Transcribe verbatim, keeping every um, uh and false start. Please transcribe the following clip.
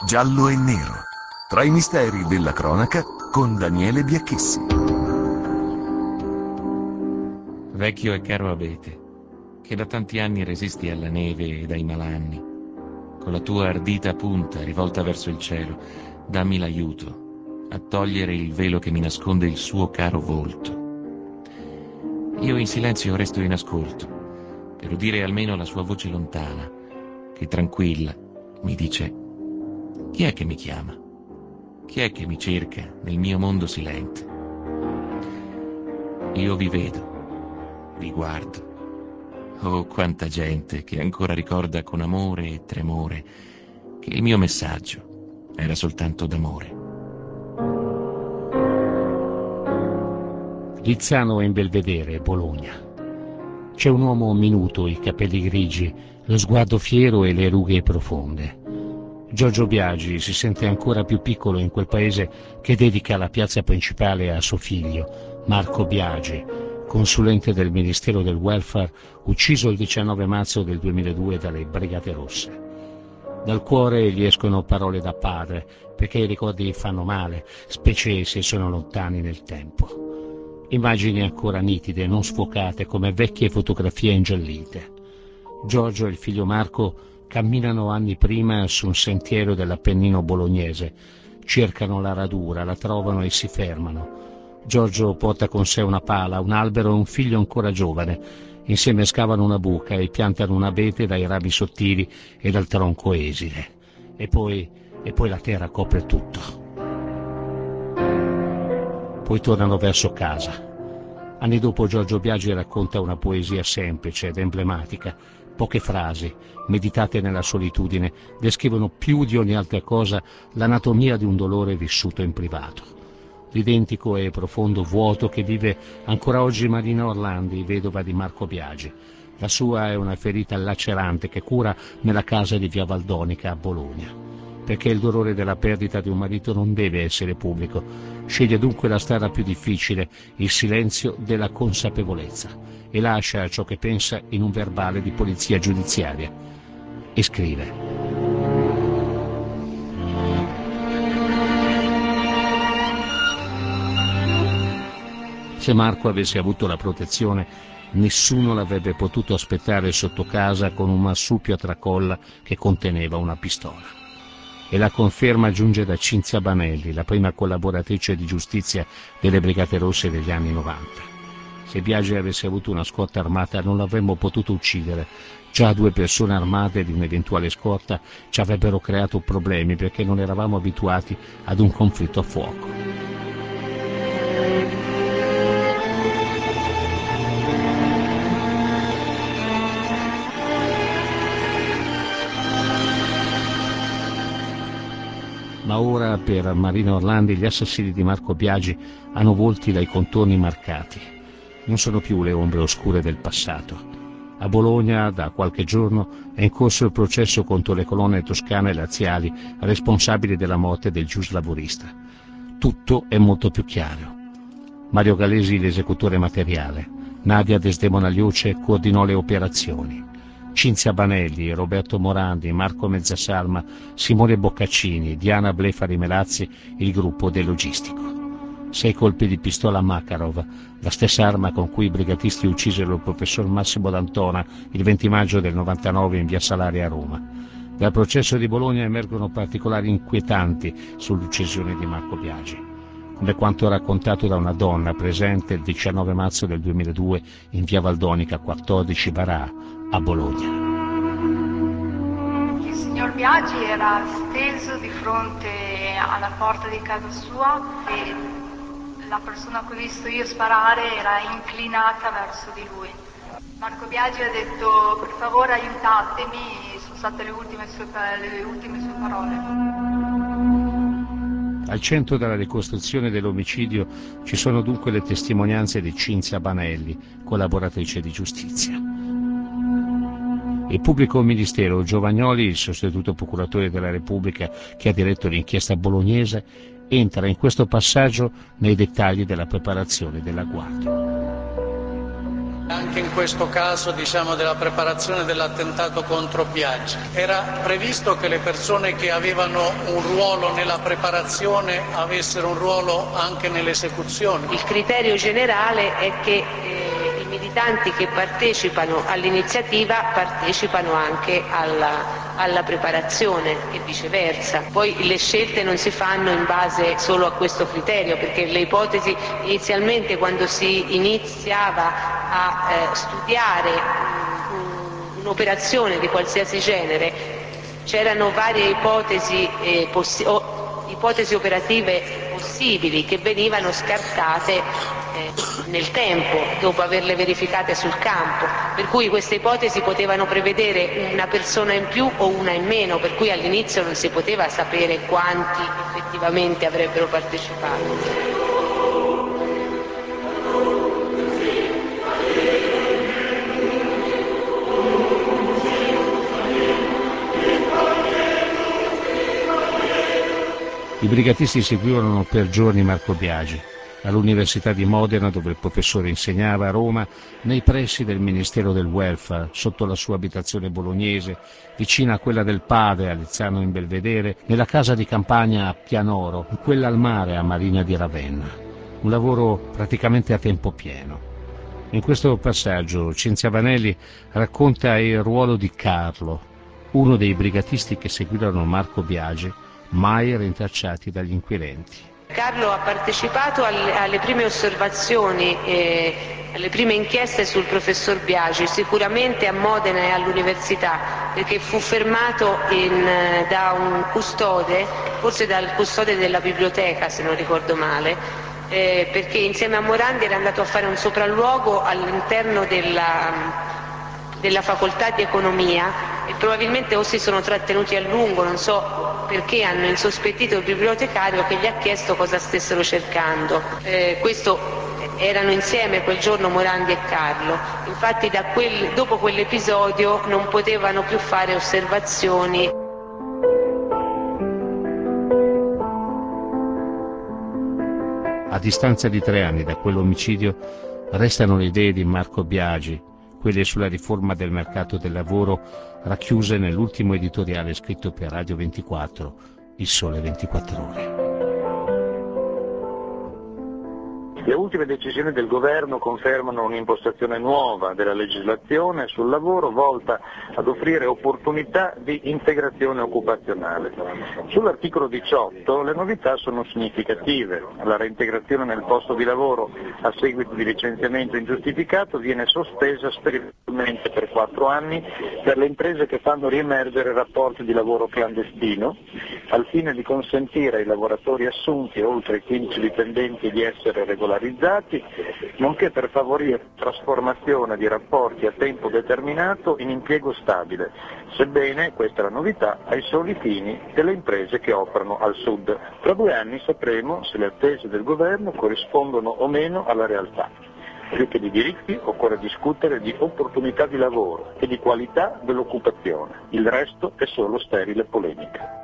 giallo e nero, tra i misteri della cronaca con Daniele Biacchissi. Vecchio e caro abete, che da tanti anni resisti alla neve ed ai malanni, con la tua ardita punta rivolta verso il cielo, dammi l'aiuto a togliere il velo che mi nasconde il suo caro volto. Io in silenzio resto in ascolto, per udire almeno la sua voce lontana, che tranquilla mi dice: chi è che mi chiama? Chi è che mi cerca nel mio mondo silente? Io vi vedo, vi guardo. Oh, quanta gente che ancora ricorda con amore e tremore che il mio messaggio era soltanto d'amore. Lizzano è in Belvedere, Bologna. C'è un uomo minuto, i capelli grigi, lo sguardo fiero e le rughe profonde. Giorgio Biagi si sente ancora più piccolo in quel paese che dedica la piazza principale a suo figlio, Marco Biagi, consulente del Ministero del Welfare, ucciso il diciannove marzo del duemiladue dalle Brigate Rosse. Dal cuore gli escono parole da padre, perché i ricordi fanno male, specie se sono lontani nel tempo. Immagini ancora nitide, non sfocate, come vecchie fotografie ingiallite. Giorgio e il figlio Marco camminano anni prima su un sentiero dell'Appennino bolognese, cercano la radura, la trovano e si fermano. Giorgio porta con sé una pala, un albero e un figlio ancora giovane. Insieme scavano una buca e piantano un abete dai rami sottili e dal tronco esile. E poi, e poi la terra copre tutto. Poi tornano verso casa. Anni dopo Giorgio Biagi racconta una poesia semplice ed emblematica. Poche frasi, meditate nella solitudine, descrivono più di ogni altra cosa l'anatomia di un dolore vissuto in privato. L'identico e profondo vuoto che vive ancora oggi Marina Orlandi, vedova di Marco Biagi. La sua è una ferita lacerante che cura nella casa di via Valdonica a Bologna. Perché il dolore della perdita di un marito non deve essere pubblico. Sceglie dunque la strada più difficile, il silenzio della consapevolezza, e lascia ciò che pensa in un verbale di polizia giudiziaria. E scrive: se Marco avesse avuto la protezione, nessuno l'avrebbe potuto aspettare sotto casa con un marsupio a tracolla che conteneva una pistola. E la conferma giunge da Cinzia Banelli, la prima collaboratrice di giustizia delle Brigate Rosse degli anni novanta. Se Biagi avesse avuto una scorta armata non l'avremmo potuto uccidere. Già due persone armate di un'eventuale scorta ci avrebbero creato problemi perché non eravamo abituati ad un conflitto a fuoco. Ma ora per Marina Orlandi gli assassini di Marco Biagi hanno volti dai contorni marcati. Non sono più le ombre oscure del passato. A Bologna da qualche giorno è in corso il processo contro le colonne toscane e laziali responsabili della morte del giuslavorista. Tutto è molto più chiaro. Mario Galesi l'esecutore materiale, Nadia Desdemona Lioce coordinò le operazioni. Cinzia Banelli, Roberto Morandi, Marco Mezzasalma, Simone Boccaccini, Diana Blefari Melazzi, il gruppo del logistico. Sei colpi di pistola a Makarov, la stessa arma con cui i brigatisti uccisero il professor Massimo D'Antona il venti maggio del novantanove in via Salaria a Roma. Dal processo di Bologna emergono particolari inquietanti sull'uccisione di Marco Biagi, come quanto raccontato da una donna presente il diciannove marzo del duemiladue in via Valdonica quattordici Barà, a Bologna. Il signor Biagi era steso di fronte alla porta di casa sua e la persona a cui ho visto io sparare era inclinata verso di lui. Marco Biagi ha detto: per favore aiutatemi, sono state le ultime sue, le ultime sue parole. Al centro della ricostruzione dell'omicidio ci sono dunque le testimonianze di Cinzia Banelli, collaboratrice di giustizia. Il pubblico ministero Giovagnoli, il sostituto procuratore della Repubblica che ha diretto l'inchiesta bolognese, entra in questo passaggio nei dettagli della preparazione dell'agguato. Anche in questo caso, diciamo, della preparazione dell'attentato contro Biagi, era previsto che le persone che avevano un ruolo nella preparazione avessero un ruolo anche nell'esecuzione? Il criterio generale è che eh, i militanti che partecipano all'iniziativa partecipano anche alla, alla preparazione e viceversa. Poi le scelte non si fanno in base solo a questo criterio, perché le ipotesi inizialmente, quando si iniziava a eh, studiare um, un'operazione di qualsiasi genere, c'erano varie ipotesi, eh, possi- o, ipotesi operative possibili che venivano scartate eh, nel tempo, dopo averle verificate sul campo, per cui queste ipotesi potevano prevedere una persona in più o una in meno, per cui all'inizio non si poteva sapere quanti effettivamente avrebbero partecipato. I brigatisti seguivano per giorni Marco Biagi, all'Università di Modena, dove il professore insegnava, a Roma, nei pressi del Ministero del Welfare, sotto la sua abitazione bolognese, vicina a quella del padre a Lizzano in Belvedere, nella casa di campagna a Pianoro, quella al mare a Marina di Ravenna. Un lavoro praticamente a tempo pieno. In questo passaggio Cinzia Vanelli racconta il ruolo di Carlo, uno dei brigatisti che seguirono Marco Biagi, mai rintracciati dagli inquirenti. Carlo ha partecipato alle, alle prime osservazioni, eh, alle prime inchieste sul professor Biagi, sicuramente a Modena e all'università, perché fu fermato in, da un custode, forse dal custode della biblioteca se non ricordo male, eh, perché insieme a Morandi era andato a fare un sopralluogo all'interno della della facoltà di economia e probabilmente o si sono trattenuti a lungo, non so perché, hanno insospettito il bibliotecario che gli ha chiesto cosa stessero cercando. Eh, questo erano insieme quel giorno Morandi e Carlo, infatti da quel, dopo quell'episodio non potevano più fare osservazioni. A distanza di tre anni da quell'omicidio restano le idee di Marco Biagi, quelle sulla riforma del mercato del lavoro racchiuse nell'ultimo editoriale scritto per Radio ventiquattro, Il Sole ventiquattro Ore. Le ultime decisioni del governo confermano un'impostazione nuova della legislazione sul lavoro volta ad offrire opportunità di integrazione occupazionale. Sull'articolo diciotto le novità sono significative. La reintegrazione nel posto di lavoro a seguito di licenziamento ingiustificato viene sospesa sperimentalmente per quattro anni per le imprese che fanno riemergere rapporti di lavoro clandestino, al fine di consentire ai lavoratori assunti oltre i quindici dipendenti di essere regolarizzati, nonché per favorire la trasformazione di rapporti a tempo determinato in impiego stabile, sebbene, questa è la novità, ai soli fini delle imprese che operano al sud. Tra due anni sapremo se le attese del governo corrispondono o meno alla realtà. Più che di diritti occorre discutere di opportunità di lavoro e di qualità dell'occupazione. Il resto è solo sterile polemica.